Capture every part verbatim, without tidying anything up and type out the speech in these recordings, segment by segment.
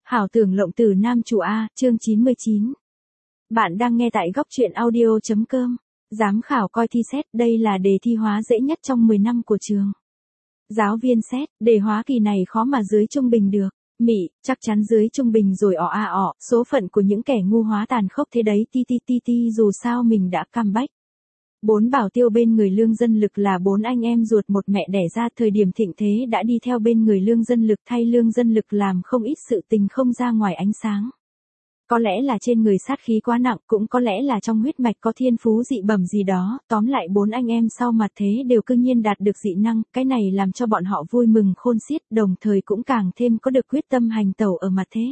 Hảo tưởng lộng tử nam chủ A, chương chín mươi chín. Bạn đang nghe tại góc truyện audio.com. Giám khảo coi thi xét, đây là đề thi hóa dễ nhất trong mười năm của trường. Giáo viên xét, đề hóa kỳ này khó mà dưới trung bình được. Mị, chắc chắn dưới trung bình rồi ọ a ọ, số phận của những kẻ ngu hóa tàn khốc thế đấy ti ti ti ti dù sao mình đã comeback. Bốn bảo tiêu bên người lương dân lực là bốn anh em ruột một mẹ đẻ ra, thời điểm thịnh thế đã đi theo bên người lương dân lực thay lương dân lực làm không ít sự tình không ra ngoài ánh sáng. Có lẽ là trên người sát khí quá nặng, cũng có lẽ là trong huyết mạch có thiên phú dị bẩm gì đó, tóm lại bốn anh em sau mặt thế đều cư nhiên đạt được dị năng, cái này làm cho bọn họ vui mừng khôn xiết, đồng thời cũng càng thêm có được quyết tâm hành tẩu ở mặt thế.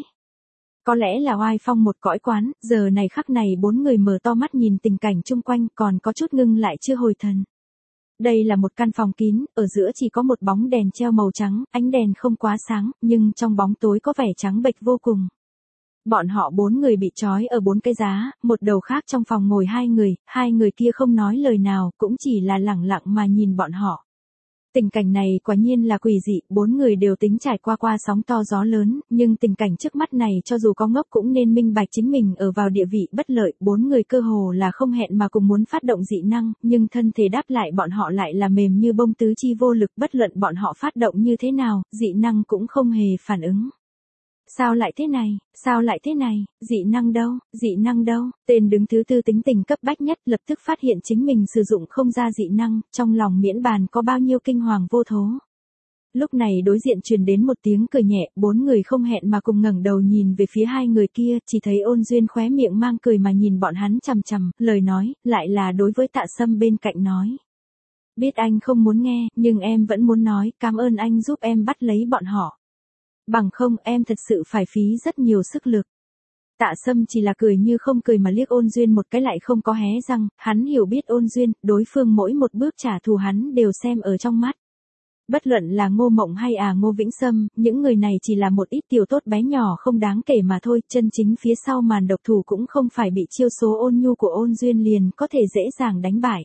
Có lẽ là oai phong một cõi quán, giờ này khắc này bốn người mở to mắt nhìn tình cảnh chung quanh còn có chút ngưng lại chưa hồi thần. Đây là một căn phòng kín, ở giữa chỉ có một bóng đèn treo màu trắng, ánh đèn không quá sáng, nhưng trong bóng tối có vẻ trắng bệch vô cùng. Bọn họ bốn người bị trói ở bốn cái giá, một đầu khác trong phòng ngồi hai người, hai người kia không nói lời nào, cũng chỉ là lẳng lặng mà nhìn bọn họ. Tình cảnh này quả nhiên là quỷ dị, bốn người đều tính trải qua qua sóng to gió lớn, nhưng tình cảnh trước mắt này cho dù có ngốc cũng nên minh bạch chính mình ở vào địa vị bất lợi, bốn người cơ hồ là không hẹn mà cùng muốn phát động dị năng, nhưng thân thể đáp lại bọn họ lại là mềm như bông tứ chi vô lực, bất luận bọn họ phát động như thế nào, dị năng cũng không hề phản ứng. Sao lại thế này, sao lại thế này, dị năng đâu, dị năng đâu, tên đứng thứ tư tính tình cấp bách nhất lập tức phát hiện chính mình sử dụng không ra dị năng, trong lòng miễn bàn có bao nhiêu kinh hoàng vô thố. Lúc này đối diện truyền đến một tiếng cười nhẹ, bốn người không hẹn mà cùng ngẩng đầu nhìn về phía hai người kia, chỉ thấy Ôn Duyên khóe miệng mang cười mà nhìn bọn hắn chằm chằm, lời nói, lại là đối với Tạ Sâm bên cạnh nói. Biết anh không muốn nghe, nhưng em vẫn muốn nói, cảm ơn anh giúp em bắt lấy bọn họ. Bằng không em thật sự phải phí rất nhiều sức lực. Tạ Sâm chỉ là cười như không cười mà liếc Ôn Duyên một cái lại không có hé răng, hắn hiểu biết Ôn Duyên, đối phương mỗi một bước trả thù hắn đều xem ở trong mắt. Bất luận là Ngô Mộng hay à Ngô Vĩnh Sâm, những người này chỉ là một ít tiểu tốt bé nhỏ không đáng kể mà thôi, chân chính phía sau màn độc thủ cũng không phải bị chiêu số ôn nhu của Ôn Duyên liền có thể dễ dàng đánh bại.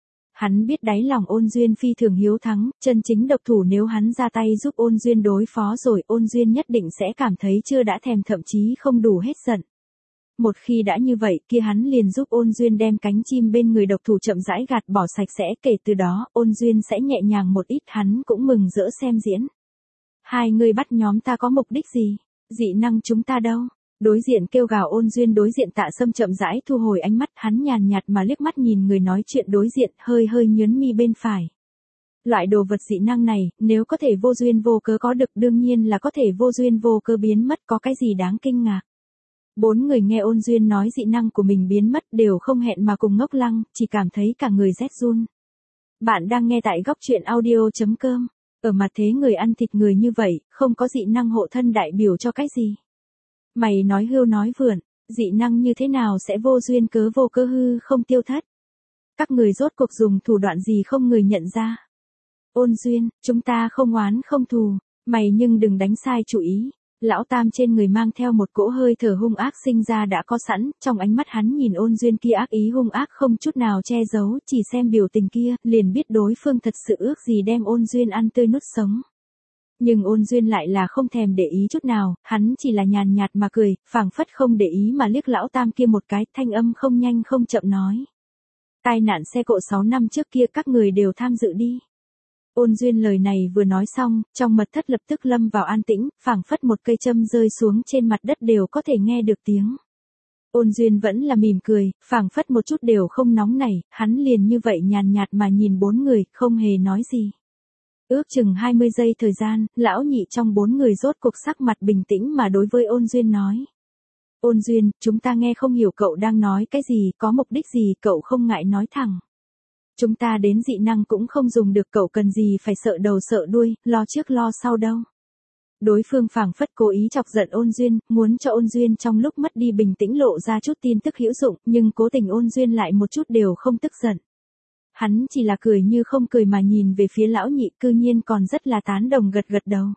Hắn biết đáy lòng Ôn Duyên phi thường hiếu thắng, chân chính độc thủ nếu hắn ra tay giúp Ôn Duyên đối phó rồi Ôn Duyên nhất định sẽ cảm thấy chưa đã thèm thậm chí không đủ hết giận. Một khi đã như vậy kia hắn liền giúp Ôn Duyên đem cánh chim bên người độc thủ chậm rãi gạt bỏ sạch sẽ, kể từ đó Ôn Duyên sẽ nhẹ nhàng một ít, hắn cũng mừng rỡ xem diễn. Hai người bắt nhóm ta có mục đích gì? Dị năng chúng ta đâu? Đối diện kêu gào Ôn Duyên đối diện Tạ Sâm chậm rãi thu hồi ánh mắt, hắn nhàn nhạt mà liếc mắt nhìn người nói chuyện đối diện, hơi hơi nhướng mi bên phải. Loại đồ vật dị năng này, nếu có thể vô duyên vô cớ có được đương nhiên là có thể vô duyên vô cớ biến mất, có cái gì đáng kinh ngạc. Bốn người nghe Ôn Duyên nói dị năng của mình biến mất đều không hẹn mà cùng ngốc lăng, chỉ cảm thấy cả người rét run. Bạn đang nghe tại góc truyện audio.com. Ở mặt thế người ăn thịt người như vậy, không có dị năng hộ thân đại biểu cho cái gì? Mày nói hưu nói vượn, dị năng như thế nào sẽ vô duyên cớ vô cơ hư không tiêu thất? Các người rốt cuộc dùng thủ đoạn gì không người nhận ra? Ôn Duyên, chúng ta không oán không thù, mày nhưng đừng đánh sai chủ ý. Lão Tam trên người mang theo một cỗ hơi thở hung ác sinh ra đã có sẵn, trong ánh mắt hắn nhìn Ôn Duyên kia ác ý hung ác không chút nào che giấu, chỉ xem biểu tình kia, liền biết đối phương thật sự ước gì đem Ôn Duyên ăn tươi nuốt sống. Nhưng Ôn Duyên lại là không thèm để ý chút nào, hắn chỉ là nhàn nhạt mà cười, phảng phất không để ý mà liếc Lão Tam kia một cái, thanh âm không nhanh không chậm nói. Tai nạn xe cộ sáu năm trước kia các người đều tham dự đi. Ôn Duyên lời này vừa nói xong, trong mật thất lập tức lâm vào an tĩnh, phảng phất một cây châm rơi xuống trên mặt đất đều có thể nghe được tiếng. Ôn Duyên vẫn là mỉm cười, phảng phất một chút đều không nóng nảy, hắn liền như vậy nhàn nhạt mà nhìn bốn người, không hề nói gì. Ước chừng hai mươi giây thời gian, lão nhị trong bốn người rốt cuộc sắc mặt bình tĩnh mà đối với Ôn Duyên nói. Ôn Duyên, chúng ta nghe không hiểu cậu đang nói cái gì, có mục đích gì, cậu không ngại nói thẳng. Chúng ta đến dị năng cũng không dùng được, cậu cần gì phải sợ đầu sợ đuôi, lo trước lo sau đâu. Đối phương phảng phất cố ý chọc giận Ôn Duyên, muốn cho Ôn Duyên trong lúc mất đi bình tĩnh lộ ra chút tin tức hữu dụng, nhưng cố tình Ôn Duyên lại một chút đều không tức giận. Hắn chỉ là cười như không cười mà nhìn về phía lão nhị, cư nhiên còn rất là tán đồng gật gật đầu.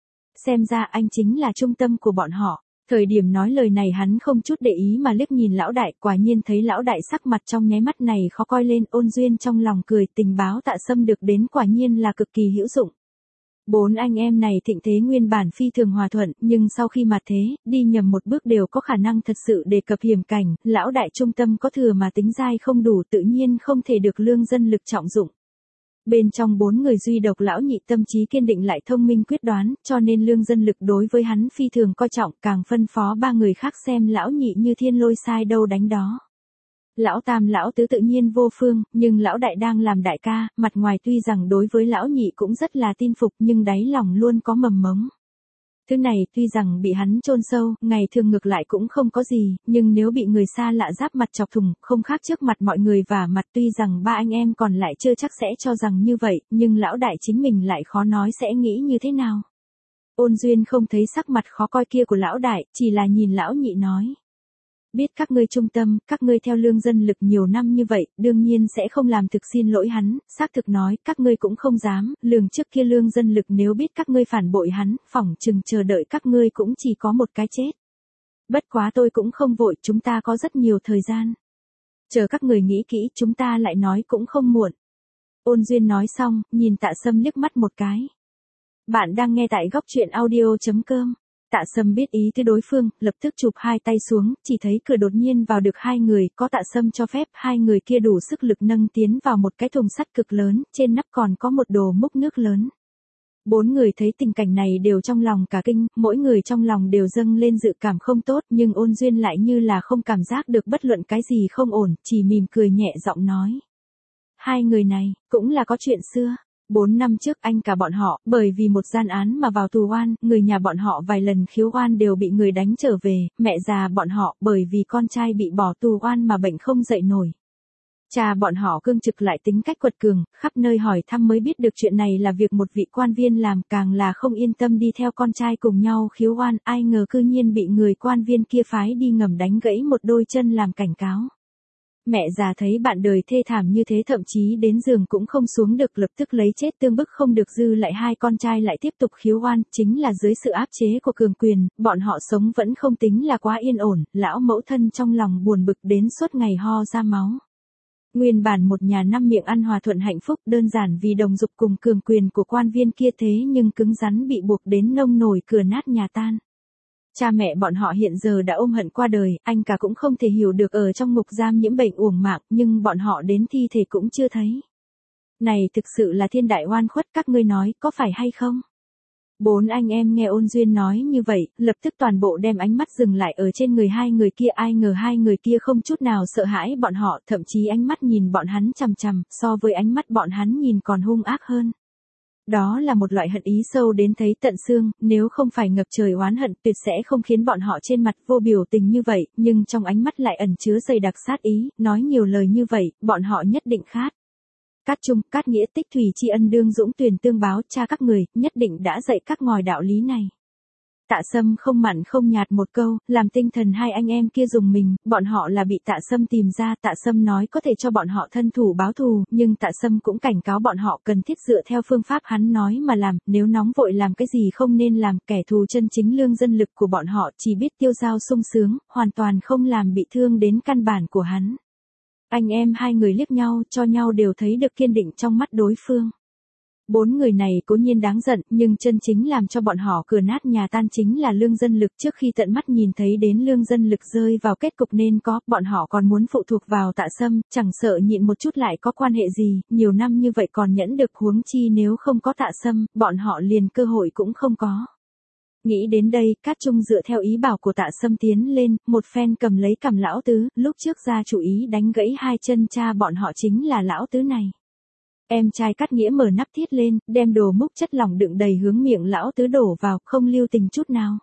Xem ra anh chính là trung tâm của bọn họ. Thời điểm nói lời này hắn không chút để ý mà liếc nhìn lão đại, quả nhiên thấy lão đại sắc mặt trong nháy mắt này khó coi lên. Ôn Duyên trong lòng cười, tình báo Tạ Sâm được đến quả nhiên là cực kỳ hữu dụng. Bốn anh em này thịnh thế nguyên bản phi thường hòa thuận, nhưng sau khi mà thế, đi nhầm một bước đều có khả năng thật sự đề cập hiểm cảnh, lão đại trung tâm có thừa mà tính dai không đủ tự nhiên không thể được lương dân lực trọng dụng. Bên trong bốn người duy độc lão nhị tâm trí kiên định lại thông minh quyết đoán, cho nên lương dân lực đối với hắn phi thường coi trọng, càng phân phó ba người khác xem lão nhị như thiên lôi sai đâu đánh đó. Lão tam lão tứ tự nhiên vô phương, nhưng lão đại đang làm đại ca, mặt ngoài tuy rằng đối với lão nhị cũng rất là tin phục nhưng đáy lòng luôn có mầm mống. Thứ này tuy rằng bị hắn chôn sâu, ngày thường ngược lại cũng không có gì, nhưng nếu bị người xa lạ giáp mặt chọc thủng, không khác trước mặt mọi người và mặt tuy rằng ba anh em còn lại chưa chắc sẽ cho rằng như vậy, nhưng lão đại chính mình lại khó nói sẽ nghĩ như thế nào. Ôn Duyên không thấy sắc mặt khó coi kia của lão đại, chỉ là nhìn lão nhị nói. Biết các ngươi trung tâm, các ngươi theo lương dân lực nhiều năm như vậy, đương nhiên sẽ không làm thực xin lỗi hắn, xác thực nói, các ngươi cũng không dám, lường trước kia lương dân lực nếu biết các ngươi phản bội hắn, phỏng chừng chờ đợi các ngươi cũng chỉ có một cái chết. Bất quá tôi cũng không vội, chúng ta có rất nhiều thời gian. Chờ các người nghĩ kỹ, chúng ta lại nói cũng không muộn. Ôn Duyên nói xong, nhìn Tạ Sâm liếc mắt một cái. Bạn đang nghe tại góc truyện audio chấm com. Tạ Sâm biết ý tứ đối phương, lập tức chụp hai tay xuống, chỉ thấy cửa đột nhiên vào được hai người, có Tạ Sâm cho phép, hai người kia đủ sức lực nâng tiến vào một cái thùng sắt cực lớn, trên nắp còn có một đồ múc nước lớn. Bốn người thấy tình cảnh này đều trong lòng cả kinh, mỗi người trong lòng đều dâng lên dự cảm không tốt, nhưng Ôn Duyên lại như là không cảm giác được bất luận cái gì không ổn, chỉ mỉm cười nhẹ giọng nói. Hai người này, cũng là có chuyện xưa. Bốn năm trước anh cả bọn họ, bởi vì một gian án mà vào tù oan, người nhà bọn họ vài lần khiếu oan đều bị người đánh trở về, mẹ già bọn họ, bởi vì con trai bị bỏ tù oan mà bệnh không dậy nổi. Cha bọn họ cương trực lại tính cách quật cường, khắp nơi hỏi thăm mới biết được chuyện này là việc một vị quan viên làm, càng là không yên tâm đi theo con trai cùng nhau khiếu oan, ai ngờ cư nhiên bị người quan viên kia phái đi ngầm đánh gãy một đôi chân làm cảnh cáo. Mẹ già thấy bạn đời thê thảm như thế thậm chí đến giường cũng không xuống được, lập tức lấy chết tương bức không được, dư lại hai con trai lại tiếp tục khiếu oan, chính là dưới sự áp chế của cường quyền, bọn họ sống vẫn không tính là quá yên ổn, lão mẫu thân trong lòng buồn bực đến suốt ngày ho ra máu. Nguyên bản một nhà năm miệng ăn hòa thuận hạnh phúc, đơn giản vì đồng dục cùng cường quyền của quan viên kia, thế nhưng cứng rắn bị buộc đến nông nổi cửa nát nhà tan. Cha mẹ bọn họ hiện giờ đã ôm hận qua đời, anh cả cũng không thể hiểu được ở trong ngục giam nhiễm bệnh uổng mạng, nhưng bọn họ đến thi thể cũng chưa thấy. Này thực sự là thiên đại oan khuất, các ngươi nói, có phải hay không? Bốn anh em nghe Ôn Duyên nói như vậy, lập tức toàn bộ đem ánh mắt dừng lại ở trên người hai người kia, ai ngờ hai người kia không chút nào sợ hãi bọn họ, thậm chí ánh mắt nhìn bọn hắn chằm chằm, so với ánh mắt bọn hắn nhìn còn hung ác hơn. Đó là một loại hận ý sâu đến thấy tận xương, nếu không phải ngập trời oán hận tuyệt sẽ không khiến bọn họ trên mặt vô biểu tình như vậy, nhưng trong ánh mắt lại ẩn chứa dày đặc sát ý, nói nhiều lời như vậy, bọn họ nhất định khát. Cát trung, cát nghĩa, tích thủy tri ân, đương dũng tuyền tương báo, cha các người, nhất định đã dạy các ngòi đạo lý này. Tạ Sâm không mặn không nhạt một câu, làm tinh thần hai anh em kia dùng mình, bọn họ là bị Tạ Sâm tìm ra, Tạ Sâm nói có thể cho bọn họ thân thủ báo thù, nhưng Tạ Sâm cũng cảnh cáo bọn họ cần thiết dựa theo phương pháp hắn nói mà làm, nếu nóng vội làm cái gì không nên làm, kẻ thù chân chính lương dân lực của bọn họ chỉ biết tiêu dao sung sướng, hoàn toàn không làm bị thương đến căn bản của hắn. Anh em hai người liếc nhau, cho nhau đều thấy được kiên định trong mắt đối phương. Bốn người này cố nhiên đáng giận, nhưng chân chính làm cho bọn họ cửa nát nhà tan chính là lương dân lực. Trước khi tận mắt nhìn thấy đến lương dân lực rơi vào kết cục nên có, bọn họ còn muốn phụ thuộc vào Tạ Sâm, chẳng sợ nhịn một chút lại có quan hệ gì, nhiều năm như vậy còn nhẫn được, huống chi nếu không có Tạ Sâm, bọn họ liền cơ hội cũng không có. Nghĩ đến đây, Cát Trung dựa theo ý bảo của Tạ Sâm tiến lên, một phen cầm lấy cằm lão tứ, lúc trước ra chủ ý đánh gãy hai chân cha bọn họ chính là lão tứ này. Em trai Cát Nghĩa mở nắp thiết lên, đem đồ múc chất lỏng đựng đầy hướng miệng lão tứ đổ vào, không lưu tình chút nào.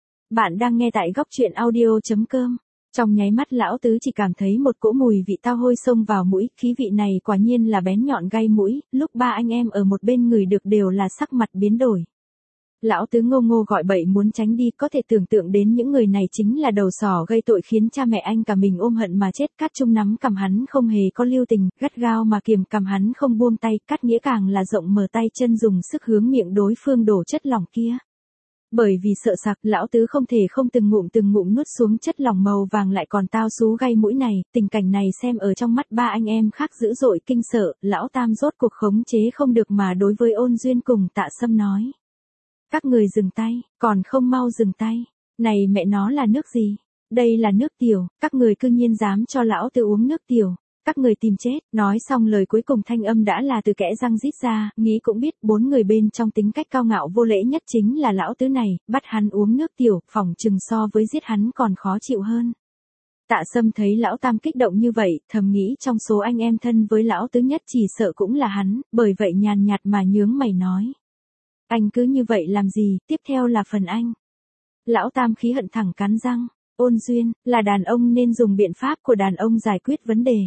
Bạn đang nghe tại góc truyện audio chấm com. Trong nháy mắt lão tứ chỉ cảm thấy một cỗ mùi vị tao hôi xông vào mũi, khí vị này quả nhiên là bén nhọn gai mũi, lúc ba anh em ở một bên người được đều là sắc mặt biến đổi. Lão tứ ngô ngô gọi bậy muốn tránh đi, có thể tưởng tượng đến những người này chính là đầu sỏ gây tội khiến cha mẹ anh cả mình ôm hận mà chết. Cát Trung nắm cầm hắn không hề có lưu tình, gắt gao mà kiềm cầm hắn không buông tay, Cát Nghĩa càng là rộng mở tay chân dùng sức hướng miệng đối phương đổ chất lỏng kia. Bởi vì sợ sặc, lão tứ không thể không từng ngụm từng ngụm nuốt xuống chất lỏng màu vàng lại còn tao xú gây mũi này, tình cảnh này xem ở trong mắt ba anh em khác dữ dội kinh sợ, lão tam rốt cuộc khống chế không được mà đối với Ôn Duyên cùng Tạ Sâm nói. Các người dừng tay, còn không mau dừng tay, này mẹ nó là nước gì? Đây là nước tiểu, các người cư nhiên dám cho lão tứ uống nước tiểu. Các người tìm chết, nói xong lời cuối cùng thanh âm đã là từ kẽ răng rít ra, nghĩ cũng biết bốn người bên trong tính cách cao ngạo vô lễ nhất chính là lão tứ này, bắt hắn uống nước tiểu, phỏng chừng so với giết hắn còn khó chịu hơn. Tạ Sâm thấy lão tam kích động như vậy, thầm nghĩ trong số anh em thân với lão tứ nhất chỉ sợ cũng là hắn, bởi vậy nhàn nhạt mà nhướng mày nói. Anh cứ như vậy làm gì, tiếp theo là phần anh. Lão tam khí hận thẳng cắn răng, Ôn Duyên, là đàn ông nên dùng biện pháp của đàn ông giải quyết vấn đề.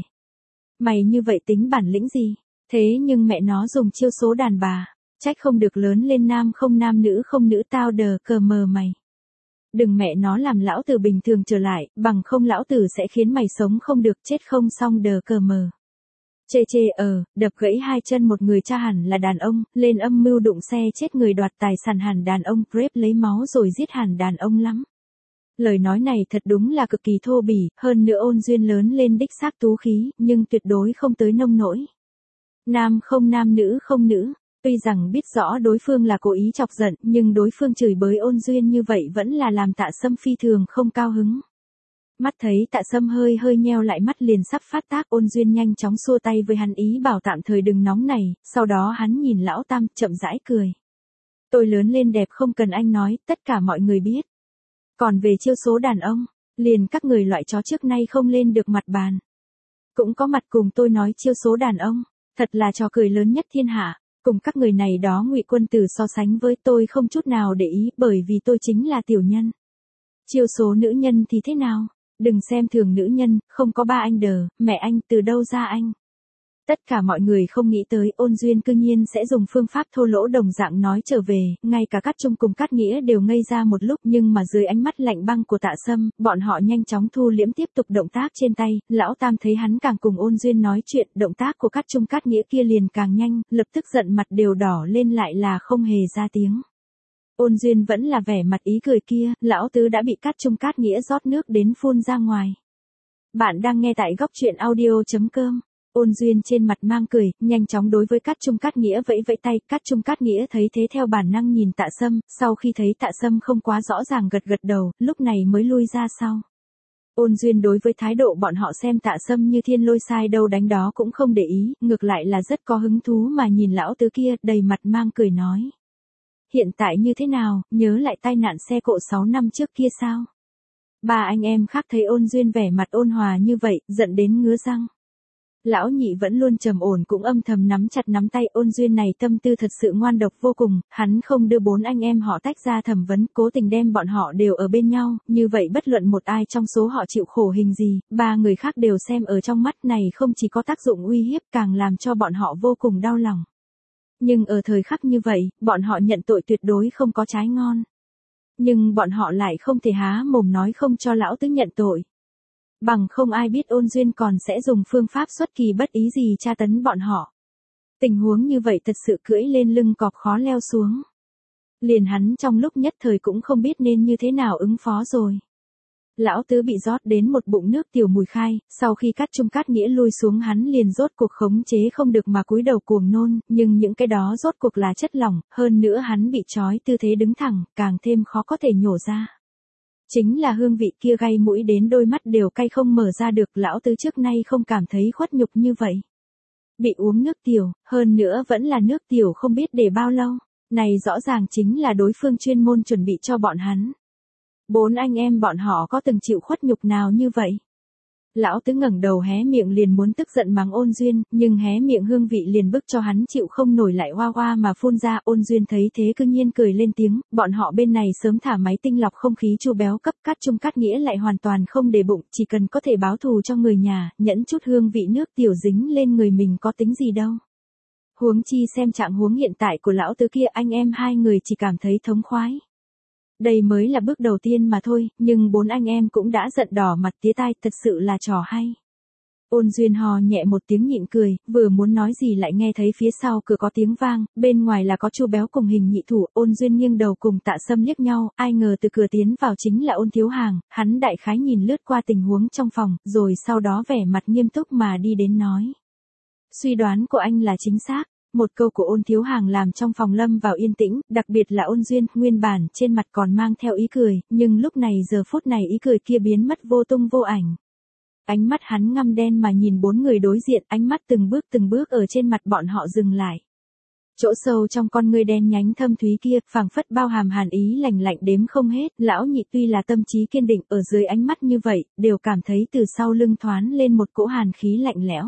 Mày như vậy tính bản lĩnh gì? Thế nhưng mẹ nó dùng chiêu số đàn bà, trách không được lớn lên nam không nam nữ không nữ tao đờ cờ mờ mày. Đừng mẹ nó làm lão tử bình thường trở lại, bằng không lão tử sẽ khiến mày sống không được chết không xong đờ cờ mờ. Chê chê ờ, đập gãy hai chân một người cha hẳn là đàn ông, lên âm mưu đụng xe chết người đoạt tài sản hẳn đàn ông, prep lấy máu rồi giết hẳn đàn ông lắm. Lời nói này thật đúng là cực kỳ thô bỉ, hơn nữa Ôn Duyên lớn lên đích xác tú khí, nhưng tuyệt đối không tới nông nỗi. Nam không nam nữ không nữ, tuy rằng biết rõ đối phương là cố ý chọc giận, nhưng đối phương chửi bới Ôn Duyên như vậy vẫn là làm Tạ Sâm phi thường không cao hứng. Mắt thấy Tạ Sâm hơi hơi nheo lại mắt liền sắp phát tác, Ôn Duyên nhanh chóng xua tay với hắn ý bảo tạm thời đừng nóng này, sau đó hắn nhìn lão tam chậm rãi cười. Tôi lớn lên đẹp không cần anh nói, tất cả mọi người biết. Còn về chiêu số đàn ông, liền các người loại chó trước nay không lên được mặt bàn. Cũng có mặt cùng tôi nói chiêu số đàn ông, thật là trò cười lớn nhất thiên hạ, cùng các người này đó ngụy quân tử so sánh với tôi không chút nào để ý bởi vì tôi chính là tiểu nhân. Chiêu số nữ nhân thì thế nào? Đừng xem thường nữ nhân, không có ba anh đờ, mẹ anh từ đâu ra anh? Tất cả mọi người không nghĩ tới Ôn Duyên cư nhiên sẽ dùng phương pháp thô lỗ đồng dạng nói trở về, ngay cả Cát Trung cùng Cát Nghĩa đều ngây ra một lúc nhưng mà dưới ánh mắt lạnh băng của Tạ Sâm, bọn họ nhanh chóng thu liễm tiếp tục động tác trên tay, lão tam thấy hắn càng cùng Ôn Duyên nói chuyện, động tác của Cát Trung Cát Nghĩa kia liền càng nhanh, lập tức giận mặt đều đỏ lên lại là không hề ra tiếng. Ôn Duyên vẫn là vẻ mặt ý cười kia, lão tứ đã bị Cát Trung Cát Nghĩa rót nước đến phun ra ngoài. Bạn đang nghe tại góc truyện audio chấm com. Ôn Duyên trên mặt mang cười, nhanh chóng đối với Cát Trung Cát Nghĩa vẫy vẫy tay, Cát Trung Cát Nghĩa thấy thế theo bản năng nhìn Tạ Sâm, sau khi thấy Tạ Sâm không quá rõ ràng gật gật đầu, lúc này mới lui ra sau. Ôn Duyên đối với thái độ bọn họ xem Tạ Sâm như thiên lôi sai đâu đánh đó cũng không để ý, ngược lại là rất có hứng thú mà nhìn lão tứ kia, đầy mặt mang cười nói. Hiện tại như thế nào, nhớ lại tai nạn xe cộ sáu năm trước kia sao? Ba anh em khác thấy Ôn Duyên vẻ mặt ôn hòa như vậy, giận đến ngứa răng. Lão nhị vẫn luôn trầm ổn cũng âm thầm nắm chặt nắm tay. Ôn Duyên này tâm tư thật sự ngoan độc vô cùng, hắn không đưa bốn anh em họ tách ra thẩm vấn, cố tình đem bọn họ đều ở bên nhau, như vậy bất luận một ai trong số họ chịu khổ hình gì, ba người khác đều xem ở trong mắt này không chỉ có tác dụng uy hiếp càng làm cho bọn họ vô cùng đau lòng. Nhưng ở thời khắc như vậy, bọn họ nhận tội tuyệt đối không có trái ngon. Nhưng bọn họ lại không thể há mồm nói không cho lão tứ nhận tội. Bằng không ai biết Ôn Duyên còn sẽ dùng phương pháp xuất kỳ bất ý gì tra tấn bọn họ. Tình huống như vậy thật sự cưỡi lên lưng cọp khó leo xuống. Liền hắn trong lúc nhất thời cũng không biết nên như thế nào ứng phó rồi. Lão tứ bị rót đến một bụng nước tiểu mùi khai, sau khi Cát Trung Cát Nghĩa lui xuống hắn liền rốt cuộc khống chế không được mà cúi đầu cuồng nôn, nhưng những cái đó rốt cuộc là chất lỏng, hơn nữa hắn bị trói tư thế đứng thẳng, càng thêm khó có thể nhổ ra. Chính là hương vị kia gây mũi đến đôi mắt đều cay không mở ra được, lão tứ trước nay không cảm thấy khuất nhục như vậy. Bị uống nước tiểu, hơn nữa vẫn là nước tiểu không biết để bao lâu, này rõ ràng chính là đối phương chuyên môn chuẩn bị cho bọn hắn. Bốn anh em bọn họ có từng chịu khuất nhục nào như vậy? Lão tứ ngẩng đầu hé miệng liền muốn tức giận mắng Ôn Duyên, nhưng hé miệng hương vị liền bức cho hắn chịu không nổi lại hoa hoa mà phun ra. Ôn Duyên thấy thế cư nhiên cười lên tiếng, bọn họ bên này sớm thả máy tinh lọc không khí chu béo cấp. Cát Trung Cát Nghĩa lại hoàn toàn không để bụng, chỉ cần có thể báo thù cho người nhà, nhẫn chút hương vị nước tiểu dính lên người mình có tính gì đâu. Huống chi xem trạng huống hiện tại của lão tứ kia, anh em hai người chỉ cảm thấy thống khoái. Đây mới là bước đầu tiên mà thôi, nhưng bốn anh em cũng đã giận đỏ mặt tía tai, thật sự là trò hay. Ôn Duyên hò nhẹ một tiếng nhịn cười, vừa muốn nói gì lại nghe thấy phía sau cửa có tiếng vang, bên ngoài là có Chu Béo cùng Hình Nhị Thủ. Ôn Duyên nghiêng đầu cùng Tạ Sâm liếc nhau, ai ngờ từ cửa tiến vào chính là Ôn Thiếu Hàng, hắn đại khái nhìn lướt qua tình huống trong phòng, rồi sau đó vẻ mặt nghiêm túc mà đi đến nói. Suy đoán của anh là chính xác. Một câu của Ôn Thiếu Hàng làm trong phòng lâm vào yên tĩnh, đặc biệt là Ôn Duyên, nguyên bản trên mặt còn mang theo ý cười, nhưng lúc này giờ phút này ý cười kia biến mất vô tung vô ảnh. Ánh mắt hắn ngăm đen mà nhìn bốn người đối diện, ánh mắt từng bước từng bước ở trên mặt bọn họ dừng lại. Chỗ sâu trong con ngươi đen nhánh thâm thúy kia, phảng phất bao hàm hàn ý lạnh lạnh đếm không hết, lão nhị tuy là tâm trí kiên định, ở dưới ánh mắt như vậy, đều cảm thấy từ sau lưng thoáng lên một cỗ hàn khí lạnh lẽo.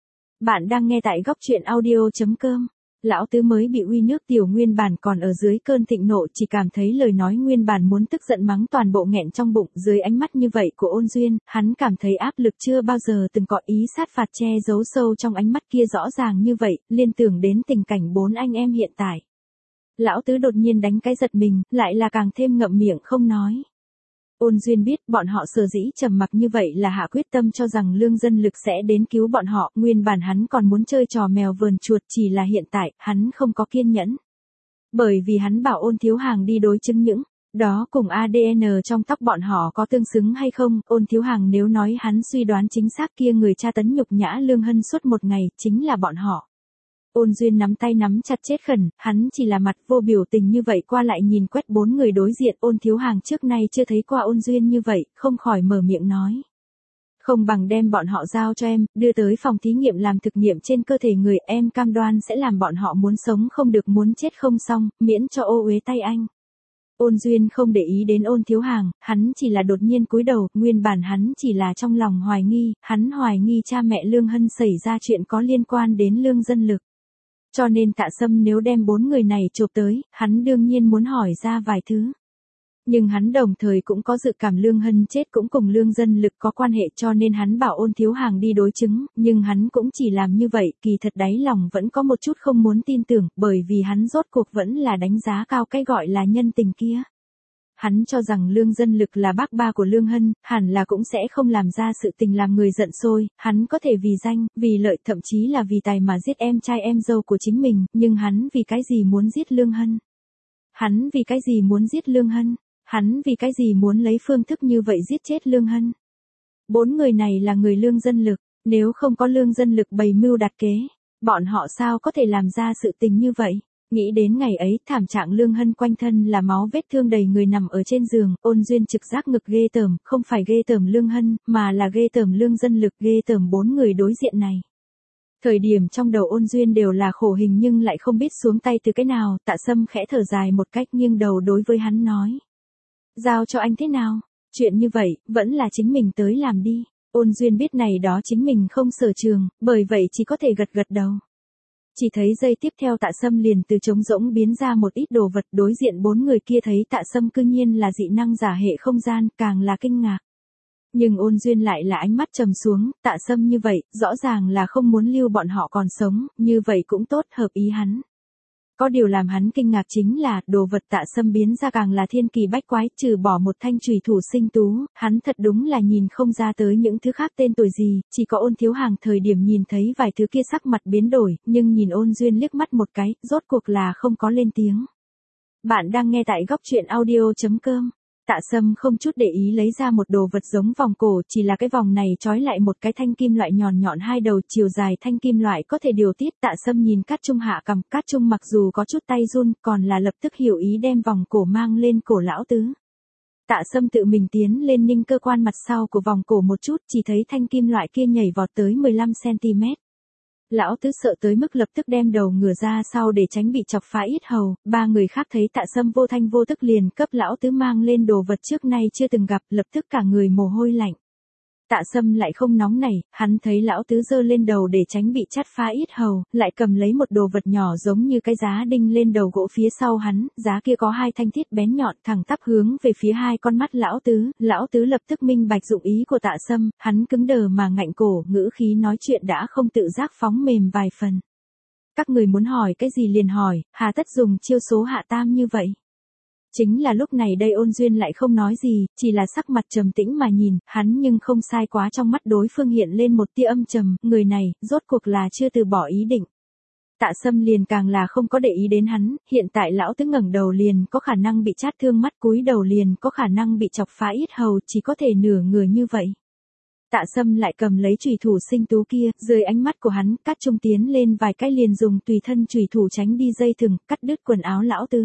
Bạn đang nghe tại góc truyện audio chấm com. Lão tứ mới bị uy nước tiểu nguyên bản còn ở dưới cơn thịnh nộ, chỉ cảm thấy lời nói nguyên bản muốn tức giận mắng toàn bộ nghẹn trong bụng. Dưới ánh mắt như vậy của Ôn Duyên, hắn cảm thấy áp lực chưa bao giờ từng có ý sát phạt che giấu sâu trong ánh mắt kia rõ ràng như vậy, liên tưởng đến tình cảnh bốn anh em hiện tại. Lão tứ đột nhiên đánh cái giật mình, lại là càng thêm ngậm miệng không nói. Ôn Duyên biết bọn họ sở dĩ trầm mặc như vậy là hạ quyết tâm cho rằng Lương Dân Lực sẽ đến cứu bọn họ, nguyên bản hắn còn muốn chơi trò mèo vờn chuột, chỉ là hiện tại, hắn không có kiên nhẫn. Bởi vì hắn bảo Ôn Thiếu Hàng đi đối chứng những, đó cùng a đê en trong tóc bọn họ có tương xứng hay không. Ôn Thiếu Hàng nếu nói hắn suy đoán chính xác kia người tra tấn nhục nhã Lương Hân suốt một ngày, chính là bọn họ. Ôn Duyên nắm tay nắm chặt chết khẩn, hắn chỉ là mặt vô biểu tình như vậy qua lại nhìn quét bốn người đối diện. Ôn Thiếu Hàng trước nay chưa thấy qua Ôn Duyên như vậy, không khỏi mở miệng nói. Không bằng đem bọn họ giao cho em, đưa tới phòng thí nghiệm làm thực nghiệm trên cơ thể người, em cam đoan sẽ làm bọn họ muốn sống không được muốn chết không xong, miễn cho ô uế tay anh. Ôn Duyên không để ý đến Ôn Thiếu Hàng, hắn chỉ là đột nhiên cúi đầu, nguyên bản hắn chỉ là trong lòng hoài nghi, hắn hoài nghi cha mẹ Lương Hân xảy ra chuyện có liên quan đến Lương Dân Lực. Cho nên Tạ Sâm nếu đem bốn người này chộp tới, hắn đương nhiên muốn hỏi ra vài thứ. Nhưng hắn đồng thời cũng có dự cảm Lương Hân chết cũng cùng Lương Dân Lực có quan hệ, cho nên hắn bảo Ôn Thiếu Hàng đi đối chứng, nhưng hắn cũng chỉ làm như vậy, kỳ thật đáy lòng vẫn có một chút không muốn tin tưởng, bởi vì hắn rốt cuộc vẫn là đánh giá cao cái gọi là nhân tình kia. Hắn cho rằng Lương Dân Lực là bác ba của Lương Hân, hẳn là cũng sẽ không làm ra sự tình làm người giận sôi, hắn có thể vì danh, vì lợi, thậm chí là vì tài mà giết em trai em dâu của chính mình, nhưng hắn vì cái gì muốn giết Lương Hân? Hắn vì cái gì muốn giết Lương Hân? Hắn vì cái gì muốn lấy phương thức như vậy giết chết Lương Hân? Bốn người này là người Lương Dân Lực, nếu không có Lương Dân Lực bày mưu đặt kế, bọn họ sao có thể làm ra sự tình như vậy? Nghĩ đến ngày ấy, thảm trạng Lương Hân quanh thân là máu vết thương đầy người nằm ở trên giường, Ôn Duyên trực giác ngực ghê tởm, không phải ghê tởm Lương Hân, mà là ghê tởm Lương Dân Lực, ghê tởm bốn người đối diện này. Thời điểm trong đầu Ôn Duyên đều là khổ hình nhưng lại không biết xuống tay từ cái nào. Tạ Sâm khẽ thở dài một cách nghiêng đầu đối với hắn nói. Giao cho anh thế nào? Chuyện như vậy, vẫn là chính mình tới làm đi. Ôn Duyên biết này đó chính mình không sở trường, bởi vậy chỉ có thể gật gật đầu. Chỉ thấy giây tiếp theo Tạ Sâm liền từ trống rỗng biến ra một ít đồ vật, đối diện bốn người kia thấy Tạ Sâm cư nhiên là dị năng giả hệ không gian, càng là kinh ngạc. Nhưng Ôn Duyên lại là ánh mắt trầm xuống, Tạ Sâm như vậy, rõ ràng là không muốn lưu bọn họ còn sống, như vậy cũng tốt, hợp ý hắn. Có điều làm hắn kinh ngạc chính là, đồ vật Tạ Sâm biến ra càng là thiên kỳ bách quái, trừ bỏ một thanh chùy thủ sinh tú, hắn thật đúng là nhìn không ra tới những thứ khác tên tuổi gì, chỉ có Ôn Thiếu Hàng thời điểm nhìn thấy vài thứ kia sắc mặt biến đổi, nhưng nhìn Ôn Duyên liếc mắt một cái, rốt cuộc là không có lên tiếng. Bạn đang nghe tại góc truyện audio chấm com. Tạ Sâm không chút để ý lấy ra một đồ vật giống vòng cổ, chỉ là cái vòng này trói lại một cái thanh kim loại nhọn nhọn hai đầu, chiều dài thanh kim loại có thể điều tiết. Tạ Sâm nhìn Cát Trung hạ cầm, Cát Trung mặc dù có chút tay run, còn là lập tức hiểu ý đem vòng cổ mang lên cổ lão tứ. Tạ Sâm tự mình tiến lên ninh cơ quan mặt sau của vòng cổ một chút, chỉ thấy thanh kim loại kia nhảy vọt tới mười lăm xăng ti mét. Lão tứ sợ tới mức lập tức đem đầu ngửa ra sau để tránh bị chọc phá yết hầu, ba người khác thấy Tạ Sâm vô thanh vô tức liền cấp lão tứ mang lên đồ vật trước nay chưa từng gặp, lập tức cả người mồ hôi lạnh. Tạ Sâm lại không nóng nảy, hắn thấy lão tứ giơ lên đầu để tránh bị chắt phá yết hầu, lại cầm lấy một đồ vật nhỏ giống như cái giá đinh lên đầu gỗ phía sau hắn, giá kia có hai thanh thiết bén nhọn thẳng tắp hướng về phía hai con mắt lão tứ, lão tứ lập tức minh bạch dụng ý của Tạ Sâm, hắn cứng đờ mà ngạnh cổ, ngữ khí nói chuyện đã không tự giác phóng mềm vài phần. Các người muốn hỏi cái gì liền hỏi, hà tất dùng chiêu số hạ tam như vậy? Chính là lúc này đây Ôn Duyên lại không nói gì, chỉ là sắc mặt trầm tĩnh mà nhìn, hắn nhưng không sai quá, trong mắt đối phương hiện lên một tia âm trầm, người này, rốt cuộc là chưa từ bỏ ý định. Tạ Sâm liền càng là không có để ý đến hắn, hiện tại lão tứ ngẩng đầu liền có khả năng bị chát thương mắt, cúi đầu liền có khả năng bị chọc phá yết hầu, chỉ có thể nửa người như vậy. Tạ Sâm lại cầm lấy chùy thủ sinh tú kia, dưới ánh mắt của hắn, Cát Trung tiến lên vài cái liền dùng tùy thân chùy thủ tránh đi dây thừng, cắt đứt quần áo lão tứ.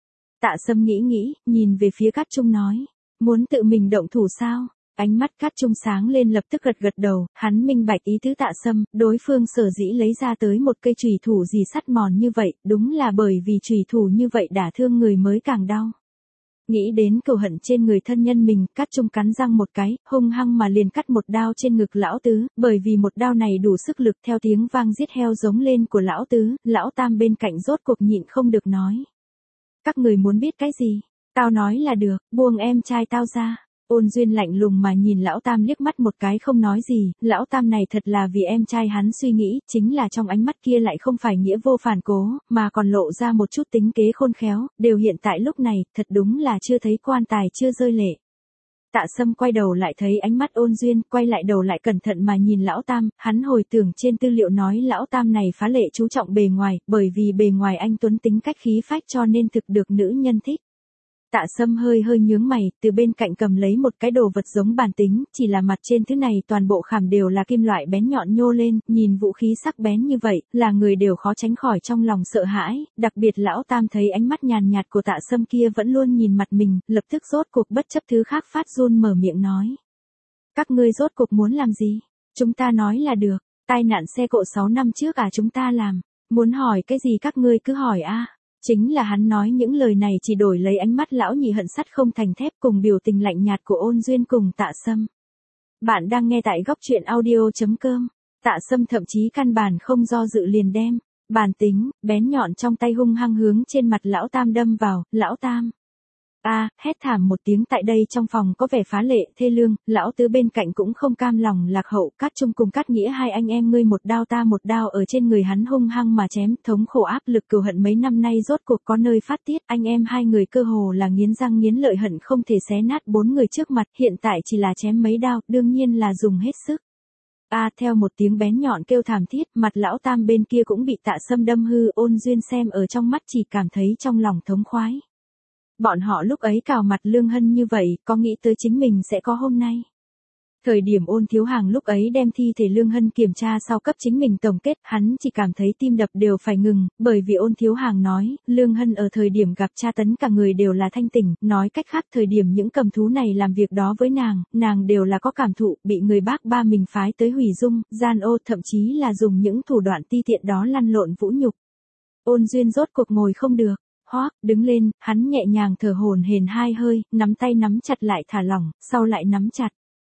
Tạ Sâm nghĩ nghĩ, nhìn về phía Cát Trung nói, muốn tự mình động thủ sao? Ánh mắt Cát Trung sáng lên lập tức gật gật đầu, hắn minh bạch ý tứ Tạ Sâm, đối phương sở dĩ lấy ra tới một cây chùy thủ gì sắt mòn như vậy, đúng là bởi vì chùy thủ như vậy đả thương người mới càng đau. Nghĩ đến cừu hận trên người thân nhân mình, Cát Trung cắn răng một cái, hung hăng mà liền cắt một đao trên ngực lão tứ, bởi vì một đao này đủ sức lực, theo tiếng vang giết heo giống lên của lão tứ, lão tam bên cạnh rốt cuộc nhịn không được nói. Các người muốn biết cái gì? Tao nói là được, buông em trai tao ra. Ôn Duyên lạnh lùng mà nhìn lão tam liếc mắt một cái không nói gì, lão tam này thật là vì em trai hắn suy nghĩ, chính là trong ánh mắt kia lại không phải nghĩa vô phản cố, mà còn lộ ra một chút tính kế khôn khéo, đều hiện tại lúc này, thật đúng là chưa thấy quan tài chưa rơi lệ. Tạ Sâm quay đầu lại thấy ánh mắt Ôn Duyên, quay lại đầu lại cẩn thận mà nhìn lão tam, hắn hồi tưởng trên tư liệu nói lão tam này phá lệ chú trọng bề ngoài, bởi vì bề ngoài anh tuấn tính cách khí phách cho nên thực được nữ nhân thích. Tạ Sâm hơi hơi nhướng mày, từ bên cạnh cầm lấy một cái đồ vật giống bàn tính, chỉ là mặt trên thứ này toàn bộ khảm đều là kim loại bén nhọn nhô lên, nhìn vũ khí sắc bén như vậy, là người đều khó tránh khỏi trong lòng sợ hãi, đặc biệt lão tam thấy ánh mắt nhàn nhạt của Tạ Sâm kia vẫn luôn nhìn mặt mình, lập tức rốt cuộc bất chấp thứ khác phát run mở miệng nói. Các ngươi rốt cuộc muốn làm gì? Chúng ta nói là được, tai nạn xe cộ sáu năm trước à chúng ta làm, muốn hỏi cái gì các ngươi cứ hỏi a. Chính là hắn nói những lời này chỉ đổi lấy ánh mắt lão nhị hận sắt không thành thép cùng biểu tình lạnh nhạt của Ôn Duyên cùng Tạ Sâm. Bạn đang nghe tại góc truyện audio chấm com. Tạ Sâm thậm chí căn bản không do dự liền đem bàn tính bén nhọn trong tay hung hăng hướng trên mặt lão tam đâm vào. Lão tam a à, hét thảm một tiếng, tại đây trong phòng có vẻ phá lệ thê lương, lão tứ bên cạnh cũng không cam lòng lạc hậu, Cát Trung cùng Cát Nghĩa hai anh em ngươi một đao ta một đao ở trên người hắn hung hăng mà chém, thống khổ áp lực cừu hận mấy năm nay rốt cuộc có nơi phát tiết, anh em hai người cơ hồ là nghiến răng nghiến lợi hận không thể xé nát bốn người trước mặt, hiện tại chỉ là chém mấy đao, đương nhiên là dùng hết sức. A à, theo một tiếng bén nhọn kêu thảm thiết, mặt lão tam bên kia cũng bị Tạ Sâm đâm hư, Ôn Duyên xem ở trong mắt chỉ cảm thấy trong lòng thống khoái. Bọn họ lúc ấy cào mặt Lương Hân như vậy, có nghĩ tới chính mình sẽ có hôm nay. Thời điểm Ôn Thiếu Hàng lúc ấy đem thi thể Lương Hân kiểm tra sau cấp chính mình tổng kết, hắn chỉ cảm thấy tim đập đều phải ngừng, bởi vì Ôn Thiếu Hàng nói, Lương Hân ở thời điểm gặp tra tấn cả người đều là thanh tỉnh, nói cách khác thời điểm những cầm thú này làm việc đó với nàng, nàng đều là có cảm thụ, bị người bác ba mình phái tới hủy dung, gian ô, thậm chí là dùng những thủ đoạn ti tiện đó lăn lộn vũ nhục. Ôn Duyên rốt cuộc ngồi không được. Hoác, đứng lên, hắn nhẹ nhàng thở hổn hển hai hơi, nắm tay nắm chặt lại thả lỏng, sau lại nắm chặt.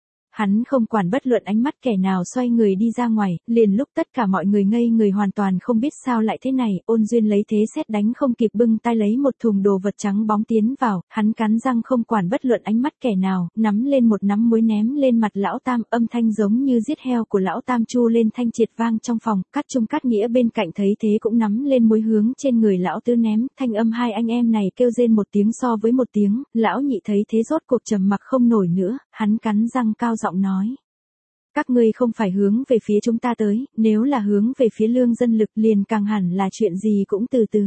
Hắn không quản bất luận ánh mắt kẻ nào xoay người đi ra ngoài, liền lúc tất cả mọi người ngây người hoàn toàn không biết sao lại thế này, Ôn Duyên lấy thế xét đánh không kịp bưng tay lấy một thùng đồ vật trắng bóng tiến vào, hắn cắn răng không quản bất luận ánh mắt kẻ nào, nắm lên một nắm muối ném lên mặt lão tam, âm thanh giống như giết heo của lão tam chu lên thanh triệt vang trong phòng, Cát Trung Cát Nghĩa bên cạnh thấy thế cũng nắm lên muối hướng trên người lão tứ ném, thanh âm hai anh em này kêu rên một tiếng so với một tiếng, lão nhị thấy thế rốt cuộc trầm mặc không nổi nữa, hắn cắn răng cao giọng nói. Các ngươi không phải hướng về phía chúng ta tới, nếu là hướng về phía lương dân lực liền càng hẳn là chuyện gì cũng từ từ.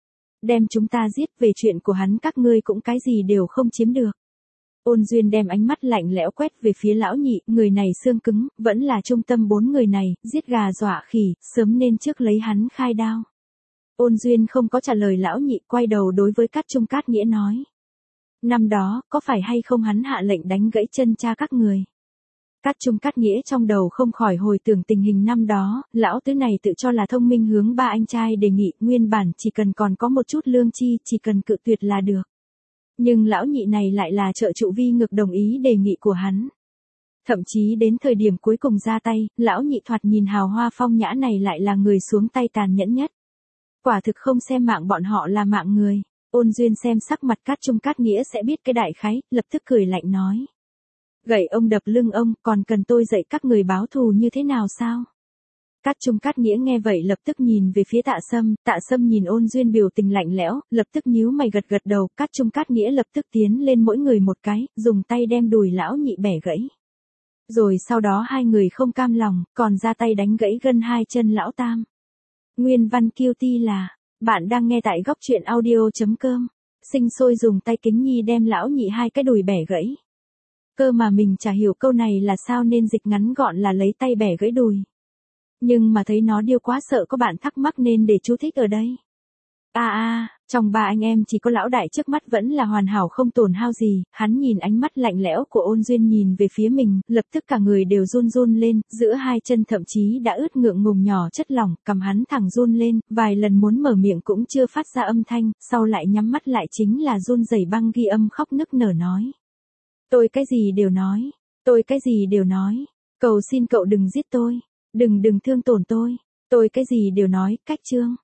Đem chúng ta giết, về chuyện của hắn các ngươi cũng cái gì đều không chiếm được. Ôn Duyên đem ánh mắt lạnh lẽo quét về phía lão nhị, người này xương cứng, vẫn là trung tâm bốn người này, giết gà dọa khỉ, sớm nên trước lấy hắn khai đao. Ôn Duyên không có trả lời lão nhị, quay đầu đối với Cát Trung Cát Nghĩa nói. Năm đó, có phải hay không hắn hạ lệnh đánh gãy chân cha các người? Cát Trung Cát Nghĩa trong đầu không khỏi hồi tưởng tình hình năm đó, lão tứ này tự cho là thông minh hướng ba anh trai đề nghị, nguyên bản chỉ cần còn có một chút lương chi, chỉ cần cự tuyệt là được. Nhưng lão nhị này lại là trợ trụ vi ngược đồng ý đề nghị của hắn. Thậm chí đến thời điểm cuối cùng ra tay, lão nhị thoạt nhìn hào hoa phong nhã này lại là người xuống tay tàn nhẫn nhất. Quả thực không xem mạng bọn họ là mạng người. Ôn Duyên xem sắc mặt Cát Trung Cát Nghĩa sẽ biết cái đại khái, lập tức cười lạnh nói. Gậy ông đập lưng ông, còn cần tôi dạy các người báo thù như thế nào sao? Cát Trung Cát Nghĩa nghe vậy lập tức nhìn về phía Tạ Sâm, Tạ Sâm nhìn Ôn Duyên biểu tình lạnh lẽo, lập tức nhíu mày gật gật đầu, Cát Trung Cát Nghĩa lập tức tiến lên mỗi người một cái, dùng tay đem đùi lão nhị bẻ gãy. Rồi sau đó hai người không cam lòng, còn ra tay đánh gãy gân hai chân lão tam. Nguyên văn Q T là, bạn đang nghe tại góc truyện audio.com, sinh sôi dùng tay kính nhi đem lão nhị hai cái đùi bẻ gãy. Cơ mà mình chả hiểu câu này là sao nên dịch ngắn gọn là lấy tay bẻ gãy đùi. Nhưng mà thấy nó điêu quá sợ có bạn thắc mắc nên để chú thích ở đây. À à, trong ba anh em chỉ có lão đại trước mắt vẫn là hoàn hảo không tổn hao gì, hắn nhìn ánh mắt lạnh lẽo của Ôn Duyên nhìn về phía mình, lập tức cả người đều run run lên, giữa hai chân thậm chí đã ướt ngượng ngùng nhỏ chất lỏng, cầm hắn thẳng run lên, vài lần muốn mở miệng cũng chưa phát ra âm thanh, sau lại nhắm mắt lại chính là run rẩy băng ghi âm khóc nức nở nói. Tôi cái gì đều nói, tôi cái gì đều nói, cầu xin cậu đừng giết tôi, đừng đừng thương tổn tôi, tôi cái gì đều nói, cách chương.